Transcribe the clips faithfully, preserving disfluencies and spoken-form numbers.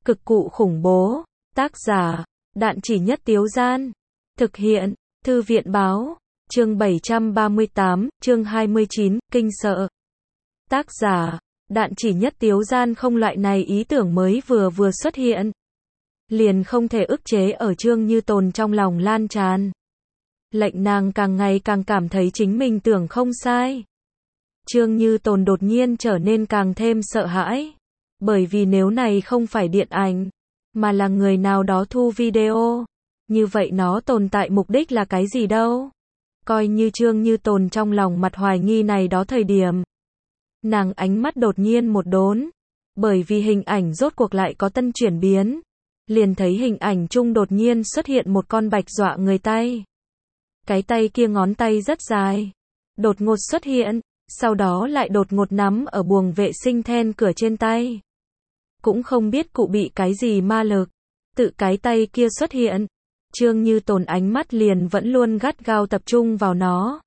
Cực cụ khủng bố. Tác giả, Đạn Chỉ Nhất Tiếu Gian. Thực hiện, Thư viện Báo. Chương bảy trăm ba mươi tám, chương hai mươi chín, Kinh Sợ. Tác giả, Đạn Chỉ Nhất Tiếu Gian. Không, loại này ý tưởng mới vừa vừa xuất hiện, liền không thể ức chế ở Trương Như Tồn trong lòng lan tràn. Lệnh nàng càng ngày càng cảm thấy chính mình tưởng không sai. Trương Như Tồn đột nhiên trở nên càng thêm sợ hãi. Bởi vì nếu này không phải điện ảnh, mà là người nào đó thu video, như vậy nó tồn tại mục đích là cái gì đâu? Coi như Trương Như Tồn trong lòng mặt hoài nghi này đó thời điểm, nàng ánh mắt đột nhiên một đốn, bởi vì hình ảnh rốt cuộc lại có tân chuyển biến. Liền thấy hình ảnh chung đột nhiên xuất hiện một con bạch dọa người tay. Cái tay kia ngón tay rất dài, đột ngột xuất hiện, sau đó lại đột ngột nắm ở buồng vệ sinh then cửa trên tay. Cũng không biết cụ bị cái gì ma lực, tự cái tay kia xuất hiện, Trương Như Tồn ánh mắt liền vẫn luôn gắt gao tập trung vào nó.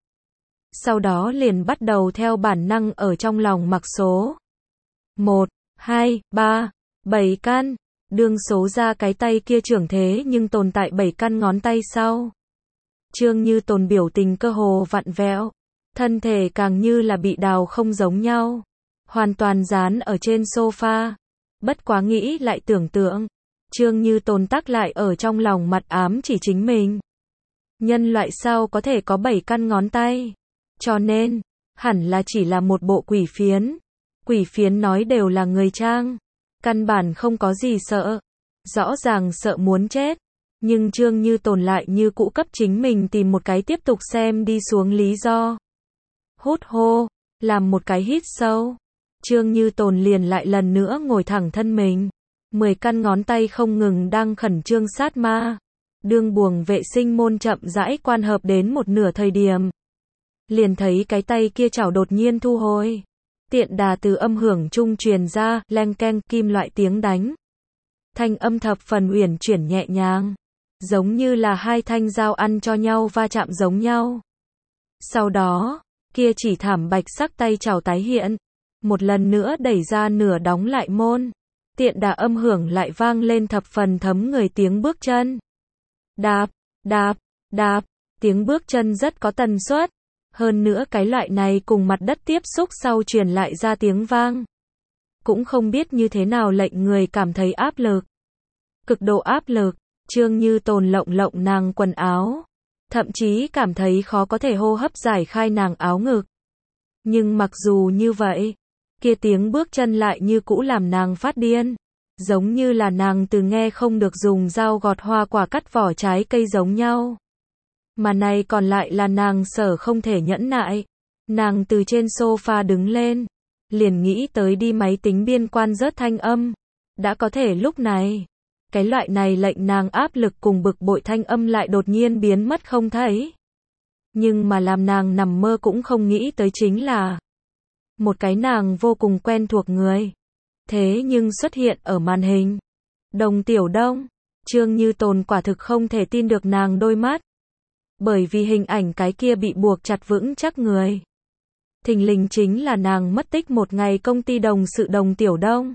Sau đó liền bắt đầu theo bản năng ở trong lòng mặc số. một, hai, ba, bảy căn. Đương số ra cái tay kia trưởng thế nhưng tồn tại bảy căn ngón tay sau. Trương Như Tồn biểu tình cơ hồ vặn vẹo, thân thể càng như là bị đào không giống nhau, hoàn toàn dán ở trên sofa. Bất quá nghĩ lại tưởng tượng, Trương Như Tồn tắc lại ở trong lòng mặt ám chỉ chính mình. Nhân loại sao có thể có bảy căn ngón tay? Cho nên, hẳn là chỉ là một bộ quỷ phiến. Quỷ phiến nói đều là người trang, căn bản không có gì sợ. Rõ ràng sợ muốn chết, nhưng Trương Như Tồn lại như cũ cấp chính mình tìm một cái tiếp tục xem đi xuống lý do. Hút hô, làm một cái hít sâu. Trương Như Tồn liền lại lần nữa ngồi thẳng thân mình. Mười căn ngón tay không ngừng đang khẩn trương sát ma. Đương buồng vệ sinh môn chậm rãi quan hợp đến một nửa thời điểm, liền thấy cái tay kia chảo đột nhiên thu hồi. Tiện đà từ âm hưởng trung truyền ra, leng keng kim loại tiếng đánh. Thanh âm thập phần uyển chuyển nhẹ nhàng, giống như là hai thanh dao ăn cho nhau va chạm giống nhau. Sau đó, kia chỉ thảm bạch sắc tay chảo tái hiện, một lần nữa đẩy ra nửa đóng lại môn. Tiện đà âm hưởng lại vang lên thập phần thấm người tiếng bước chân. Đạp, đạp, đạp, tiếng bước chân rất có tần suất. Hơn nữa cái loại này cùng mặt đất tiếp xúc sau truyền lại ra tiếng vang. Cũng không biết như thế nào lệnh người cảm thấy áp lực. Cực độ áp lực, Trương Như Tồn lộng lộng nàng quần áo. Thậm chí cảm thấy khó có thể hô hấp giải khai nàng áo ngực. Nhưng mặc dù như vậy, kia tiếng bước chân lại như cũ làm nàng phát điên. Giống như là nàng từ nghe không được dùng dao gọt hoa quả cắt vỏ trái cây giống nhau. Mà này còn lại là nàng sở không thể nhẫn nại. Nàng từ trên sofa đứng lên, liền nghĩ tới đi máy tính biên quan rớt thanh âm. Đã có thể lúc này, cái loại này lệnh nàng áp lực cùng bực bội thanh âm lại đột nhiên biến mất không thấy. Nhưng mà làm nàng nằm mơ cũng không nghĩ tới chính là một cái nàng vô cùng quen thuộc người. Thế nhưng xuất hiện ở màn hình. Đồng Tiểu Đông. Trương Như Tồn quả thực không thể tin được nàng đôi mắt. Bởi vì hình ảnh cái kia bị buộc chặt vững chắc người, thình lình chính là nàng mất tích một ngày công ty đồng sự Đồng Tiểu Đông.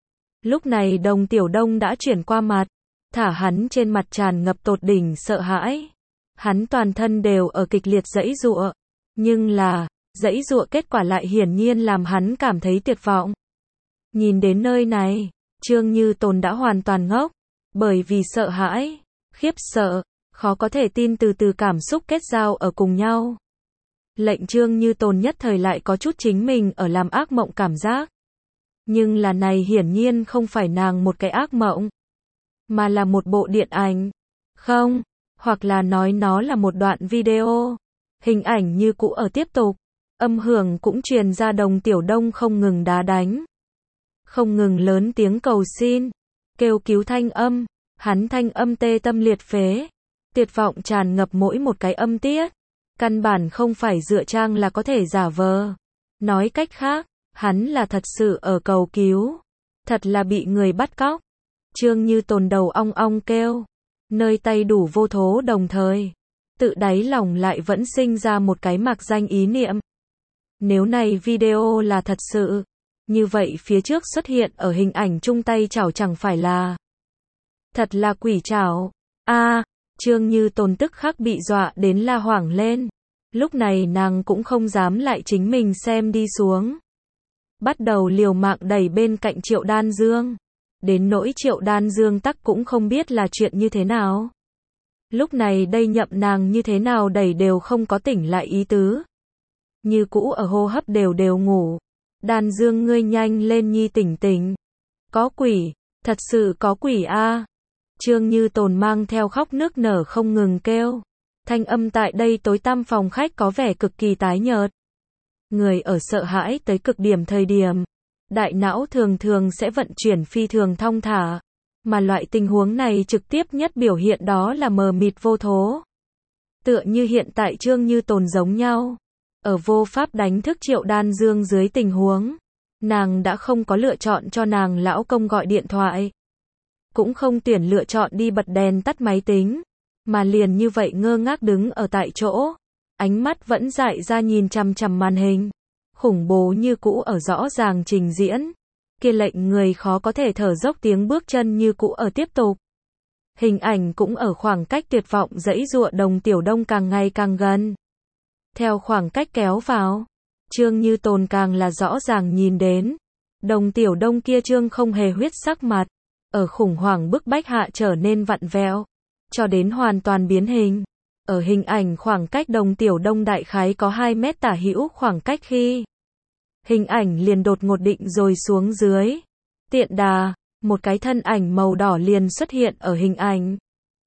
Lúc này Đồng Tiểu Đông đã chuyển qua mặt, thả hắn trên mặt tràn ngập tột đỉnh sợ hãi. Hắn toàn thân đều ở kịch liệt giãy giụa, nhưng là, giãy giụa kết quả lại hiển nhiên làm hắn cảm thấy tuyệt vọng. Nhìn đến nơi này, Trương Như Tồn đã hoàn toàn ngốc, bởi vì sợ hãi, khiếp sợ, khó có thể tin từ từ cảm xúc kết giao ở cùng nhau. Lệnh Trương Như Tồn nhất thời lại có chút chính mình ở làm ác mộng cảm giác. Nhưng là này hiển nhiên không phải nàng một cái ác mộng, mà là một bộ điện ảnh. Không, hoặc là nói nó là một đoạn video. Hình ảnh như cũ ở tiếp tục, âm hưởng cũng truyền ra Đồng Tiểu Đông không ngừng đá đánh, không ngừng lớn tiếng cầu xin, kêu cứu thanh âm. Hắn thanh âm tê tâm liệt phế, tuyệt vọng tràn ngập mỗi một cái âm tiết. Căn bản không phải dựa trang là có thể giả vờ. Nói cách khác, hắn là thật sự ở cầu cứu. Thật là bị người bắt cóc. Trương Như Tồn đầu ong ong kêu, nơi tay đủ vô thố đồng thời. Tự đáy lòng lại vẫn sinh ra một cái mạc danh ý niệm. Nếu này video là thật sự, Như vậy phía trước xuất hiện ở hình ảnh chung tay chảo chẳng phải là thật là quỷ chảo. A, Trương Như Tồn tức khắc bị dọa đến la hoảng lên. Lúc này nàng cũng không dám lại chính mình xem đi xuống. Bắt đầu liều mạng đẩy bên cạnh Triệu Đan Dương. Đến nỗi Triệu Đan Dương tắc cũng không biết là chuyện như thế nào. Lúc này đây nhậm nàng như thế nào đẩy đều không có tỉnh lại ý tứ. Như cũ ở hô hấp đều đều ngủ. Đan Dương ngươi nhanh lên nhi tỉnh tỉnh. Có quỷ, thật sự có quỷ a. Trương Như Tồn mang theo khóc nức nở không ngừng kêu. Thanh âm tại đây tối tăm phòng khách có vẻ cực kỳ tái nhợt. Người ở sợ hãi tới cực điểm thời điểm, đại não thường thường sẽ vận chuyển phi thường thong thả, mà loại tình huống này trực tiếp nhất biểu hiện đó là mờ mịt vô thố. Tựa như hiện tại Trương Như Tồn giống nhau, ở vô pháp đánh thức Triệu Đan Dương dưới tình huống, nàng đã không có lựa chọn cho nàng lão công gọi điện thoại, cũng không tuyển lựa chọn đi bật đèn tắt máy tính, mà liền như vậy ngơ ngác đứng ở tại chỗ, ánh mắt vẫn dại ra nhìn chằm chằm màn hình, khủng bố như cũ ở rõ ràng trình diễn, kia lệnh người khó có thể thở dốc tiếng bước chân như cũ ở tiếp tục. Hình ảnh cũng ở khoảng cách tuyệt vọng dãy dụa Đồng Tiểu Đông càng ngày càng gần. Theo khoảng cách kéo vào, Trương Như Tồn càng là rõ ràng nhìn đến, Đồng Tiểu Đông kia trương không hề huyết sắc mặt, ở khủng hoảng bức bách hạ trở nên vặn vẹo, cho đến hoàn toàn biến hình. Ở hình ảnh khoảng cách Đồng Tiểu Đông đại khái có hai mét tả hữu khoảng cách khi hình ảnh liền đột ngột định rồi xuống dưới. Tiện đà, một cái thân ảnh màu đỏ liền xuất hiện ở hình ảnh.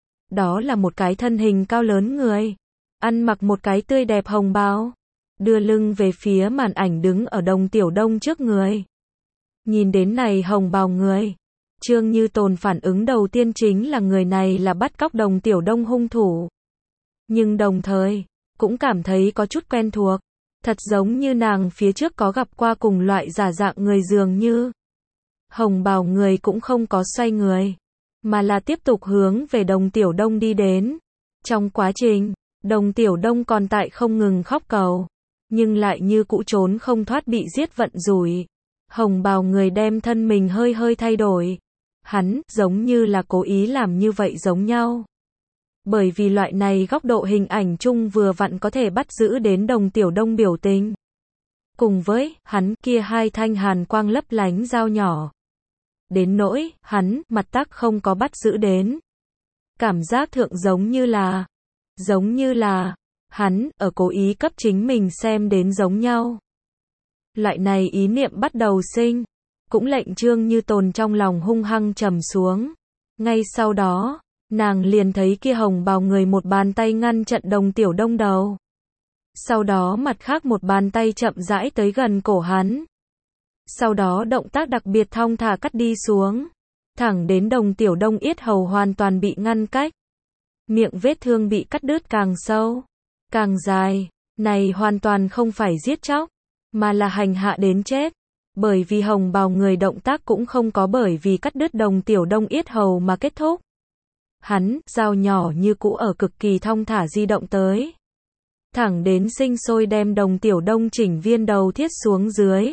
Đó là một cái thân hình cao lớn người, ăn mặc một cái tươi đẹp hồng bào, đưa lưng về phía màn ảnh đứng ở Đồng Tiểu Đông trước người. Nhìn đến này hồng bào người, Trương Như Tồn phản ứng đầu tiên chính là người này là bắt cóc Đồng Tiểu Đông hung thủ. Nhưng đồng thời, cũng cảm thấy có chút quen thuộc, thật giống như nàng phía trước có gặp qua cùng loại giả dạng người dường như. Hồng bào người cũng không có xoay người, mà là tiếp tục hướng về Đồng Tiểu Đông đi đến. Trong quá trình, Đồng Tiểu Đông còn tại không ngừng khóc cầu, nhưng lại như cũ trốn không thoát bị giết vận rủi. Hồng bào người đem thân mình hơi hơi thay đổi. Hắn, giống như là cố ý làm như vậy giống nhau. Bởi vì loại này góc độ hình ảnh chung vừa vặn có thể bắt giữ đến Đồng Tiểu Đông biểu tình. Cùng với, hắn, kia hai thanh hàn quang lấp lánh dao nhỏ. Đến nỗi, hắn, mặt tắc không có bắt giữ đến. Cảm giác thượng giống như là, giống như là, hắn, ở cố ý cấp chính mình xem đến giống nhau. Loại này ý niệm bắt đầu sinh, cũng lệnh Trương Như Tồn trong lòng hung hăng trầm xuống. Ngay sau đó, nàng liền thấy kia hồng bào người một bàn tay ngăn chặn Đồng Tiểu Đông đầu. Sau đó mặt khác một bàn tay chậm rãi tới gần cổ hắn. Sau đó động tác đặc biệt thong thả cắt đi xuống, thẳng đến Đồng Tiểu Đông yết hầu hoàn toàn bị ngăn cách. Miệng vết thương bị cắt đứt càng sâu, càng dài, này hoàn toàn không phải giết chóc, mà là hành hạ đến chết. Bởi vì hồng bào người động tác cũng không có bởi vì cắt đứt Đồng Tiểu Đông yết hầu mà kết thúc. Hắn, dao nhỏ như cũ ở cực kỳ thong thả di động tới. Thẳng đến sinh sôi đem Đồng Tiểu Đông chỉnh viên đầu thiết xuống dưới.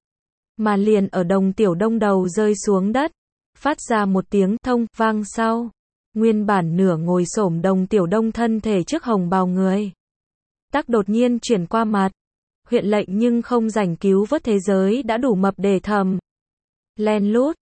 Mà liền ở Đồng Tiểu Đông đầu rơi xuống đất, phát ra một tiếng thông vang sau. Nguyên bản nửa ngồi xổm Đồng Tiểu Đông thân thể trước hồng bào người. Tắc đột nhiên chuyển qua mặt. Huyện lệnh nhưng không rảnh cứu vớt thế giới đã đủ mập để thầm. Len lút,